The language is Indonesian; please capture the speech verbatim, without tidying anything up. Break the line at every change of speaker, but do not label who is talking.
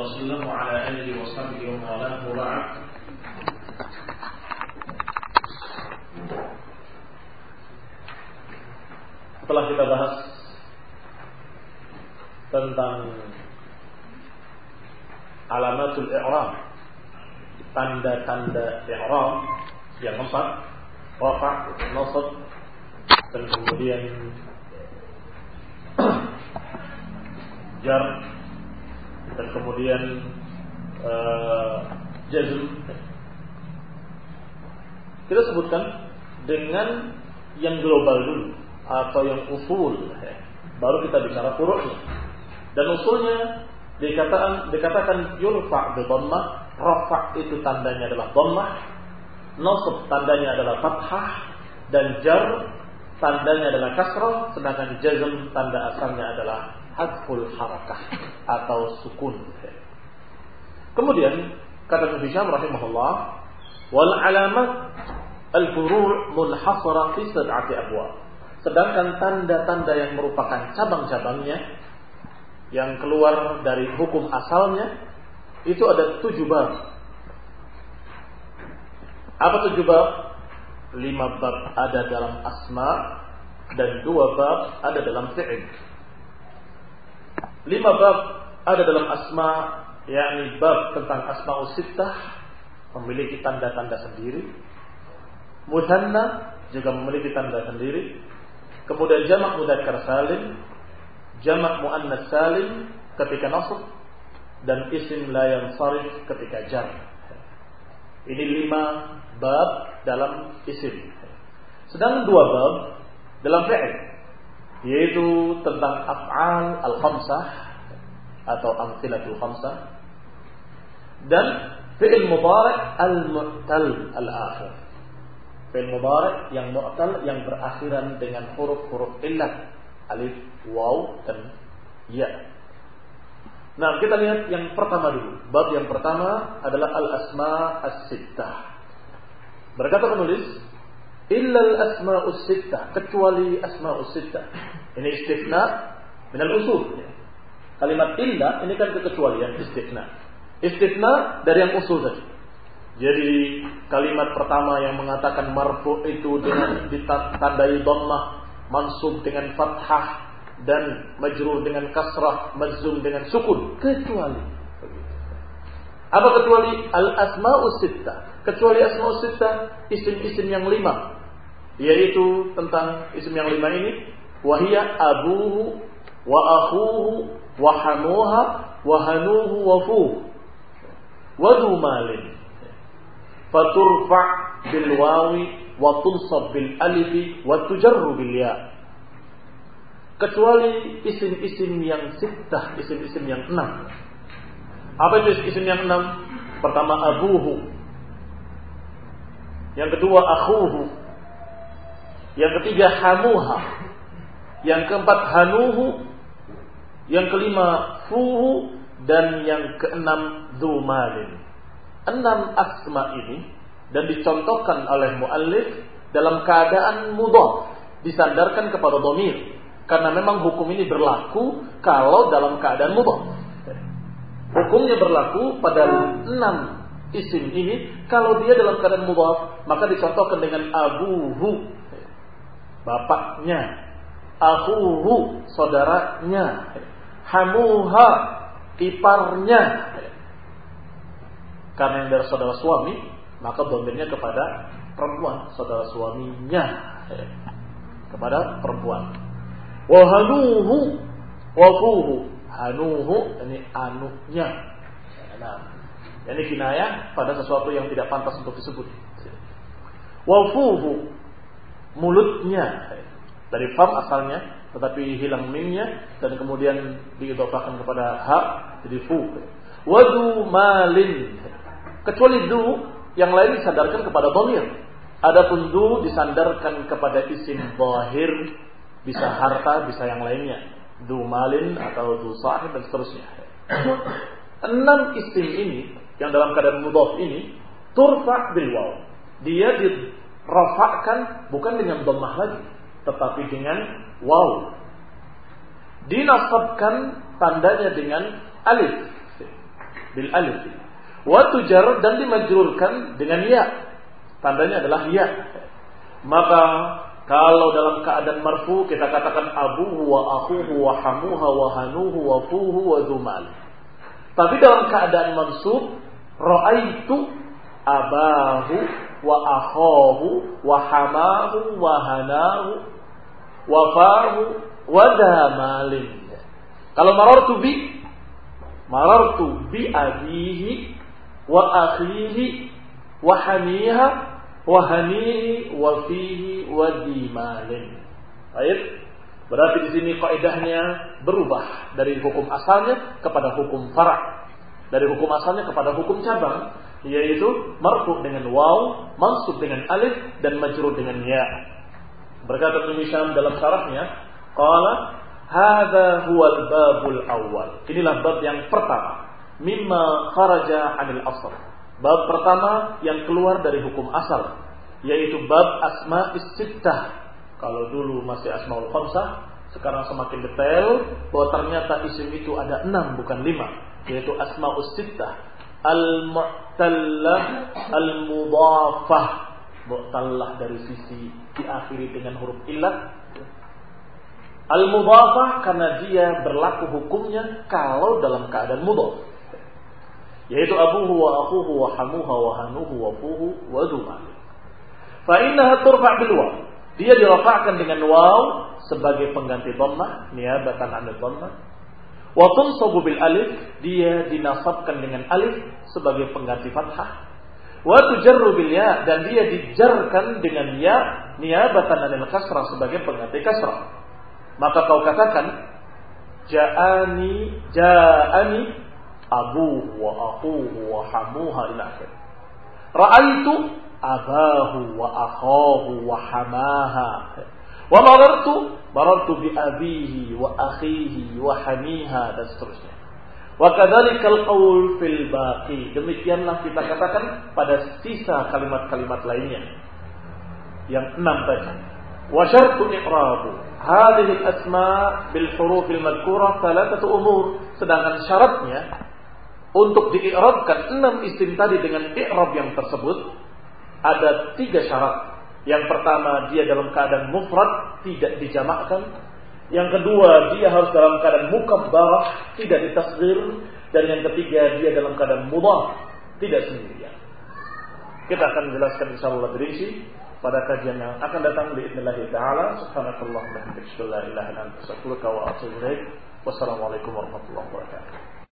wasallam wa ala alihi wa sahbihi wa man wala. Setelah kita bahas tentang alamatul i'rab, tanda-tanda i'rab yang empat, rafa', nasab, dan kemudian jar, dan kemudian uh, jazm. Kita sebutkan dengan yang global dulu atau yang usul, baru kita bicara furu'nya. Dan usulnya dikatakan dikatakan yurfa' bi dhammah, rafa' itu tandanya adalah dhammah, nasab tandanya adalah fathah, dan jar tandanya adalah kasrah, sedangkan jazm tanda asalnya adalah hadful harakah atau sukun. Kemudian kata Ibnu Hisham rahimahullah, wal alamat al furu' munhasara fi sab'ati abwab. Sedangkan tanda-tanda yang merupakan cabang-cabangnya yang keluar dari hukum asalnya itu ada tujuh bab. Apa tujuh bab? Lima bab ada dalam asma dan dua bab ada dalam fi'il. Lima bab ada dalam asma, yakni bab tentang asma'us sittah memiliki tanda-tanda sendiri. Mutsanna juga memiliki tanda sendiri. Kemudian jamak mudzakkar salim, jamak muannas salim ketika nasab, dan isim la yansarif ketika jar. Ini lima bab dalam isim. Sedang dua bab dalam fi'il, yaitu tentang af'al al-khamsah atau amtsilatul khamsah, dan fi'il mudhari' al-mu'tal al-akhir. Fi'il mudhari' yang mu'tal yang berakhiran dengan huruf-huruf illat, alif, waw, dan ya. Nah, kita lihat yang pertama dulu. Bab yang pertama adalah al-asma' as-sittah. Berkata penulis, illa al-asma'us sittah, kecuali asma'us sittah. Ini istifna minal usul. Kalimat illa ini kan kekecualian, istifna. Istifna dari yang usul tadi. Jadi kalimat pertama yang mengatakan marfu itu dengan ditandai dhammah, mansub dengan fathah, dan majrur dengan kasrah, majzum dengan sukun, kecuali. Apa kecuali? Al-asma'us sittah. Kecuali asma'us sittah, isim-isim yang lima, yaitu tentang isim yang lima ini, wahia abuhu wa akhuhu wa hanuha wa hanuhu wa fuh wa dhu malin faturfa' bil wawi wa tunsab bil alifi wa tujarru bil ya. Kecuali isim-isim yang sittah, isim-isim yang enam. Apa itu isim yang enam? Pertama abuhu, yang kedua akhuhu, yang ketiga hamuha, yang keempat hanuhu, yang kelima fuhu, dan yang keenam dzumalin. Enam asma ini dan dicontohkan oleh muallif dalam keadaan mudhaf, disandarkan kepada dhamir, karena memang hukum ini berlaku kalau dalam keadaan mudhaf. Hukumnya berlaku pada enam isim ini kalau dia dalam keadaan mudhaf, maka dicontohkan dengan abuhu, bapaknya, akhuhu, saudaranya, hamuha, iparnya. Karena yang dari saudara suami, maka dhamirnya kepada perempuan, saudara suaminya, kepada perempuan. Wa hanuhu wa fuhu, hanuhu ini anunya. Nah, ini kinayah pada sesuatu yang tidak pantas untuk disebut. Wa fuhu, mulutnya, dari fam asalnya, tetapi hilang mimnya dan kemudian diidhofahkan kepada ha, jadi fu. Wa dhu malin, kecuali dhu yang lain disandarkan kepada dhamir. Adapun dhu disandarkan kepada isim zahir, bisa harta, bisa yang lainnya, dhu malin atau dhu sahib dan seterusnya. Enam isim ini yang dalam keadaan mudhaf ini turfa' bil waw, dia dirafa'kan bukan dengan dhammah lagi, tetapi dengan waw. Dinasabkan tandanya dengan alif. bil alif. Wa tujar dan dimajrurkan dengan ya. Tandanya adalah ya. Maka kalau dalam keadaan marfu kita katakan abuhu wa akhuhu wa hamuha wa hanuhu wa fuhu wa zumal. Tapi dalam keadaan mansub ra'aitu abahu wa akhahu wa hamahu wa hanahu wa fahu wa damalin. Kalau marartu bi marartu bi abihi wa akhihi wa hamiha wa hanihi wa fihi wa dimalin. Baik. Berarti di sini kaidahnya berubah dari hukum asalnya kepada hukum fara'. Dari hukum asalnya kepada hukum cabang, yaitu marfu dengan waw, mansub dengan alif dan majrur dengan ya. Berkata Ibnu Hisham dalam syarahnya, qala hadza huwal babul awal. Inilah bab yang pertama, mimma kharaja 'anil asl. Bab pertama yang keluar dari hukum asal, yaitu bab asma'is sittah. Kalau dulu masih asmaul khamsah, sekarang semakin detail bahwa ternyata isim itu ada enam bukan lima, yaitu asma'us sittah. Al-mu'tallah, al-mudhafah. Mu'tallah dari sisi diakhiri dengan huruf illah. Al-mudhafah karena dia berlaku hukumnya kalau dalam keadaan mudhaf, yaitu abuhu wa akhuhu wa hamuha wa hanuhu wa fuhu wa dumal. Fa innaha turfa' bil waw. Dia dirafa'kan dengan waw sebagai pengganti dhammah, niyabatan 'anil dhammah. Wa tunsabu bil alif, dia dinasabkan dengan alif sebagai pengganti fathah. Wa tujarru bil ya, dan dia dijarkan dengan ya niyabatan 'anil kasrah sebagai pengganti kasrah. Maka kau katakan ja'ani ja'ani abuhu wa akhuhu wa hamuha ila akhir. Ra'aitu abahu wa akhahu wa hamaha. Wa marartu marartu bi abihi wa akhihi wa hamiha dan seterusnya. Wa kadzalikal qaul fil baqi. Demikianlah kita katakan pada sisa kalimat-kalimat lainnya yang enam tadi. Wa syartu i'rabu hadhihi al-asma' bil huruf al-madhkurah thalathatu umur. Sedangkan syaratnya untuk dii'rabkan enam isim tadi dengan i'rab yang tersebut ada tiga syarat. Yang pertama, dia dalam keadaan mufrad, tidak dijamakkan. Yang kedua, dia harus dalam keadaan mukabbarah, tidak ditasghir. Dan yang ketiga, dia dalam keadaan mudhaf, tidak sendirian. Kita akan menjelaskan insyaallah berinci pada kajian yang akan datang biidznillah taala. Subhanakallahumma wa bihamdika asyhadu an la ilaha illa anta astaghfiruka wa atubu ilaik. Wassalamualaikum warahmatullahi wabarakatuh.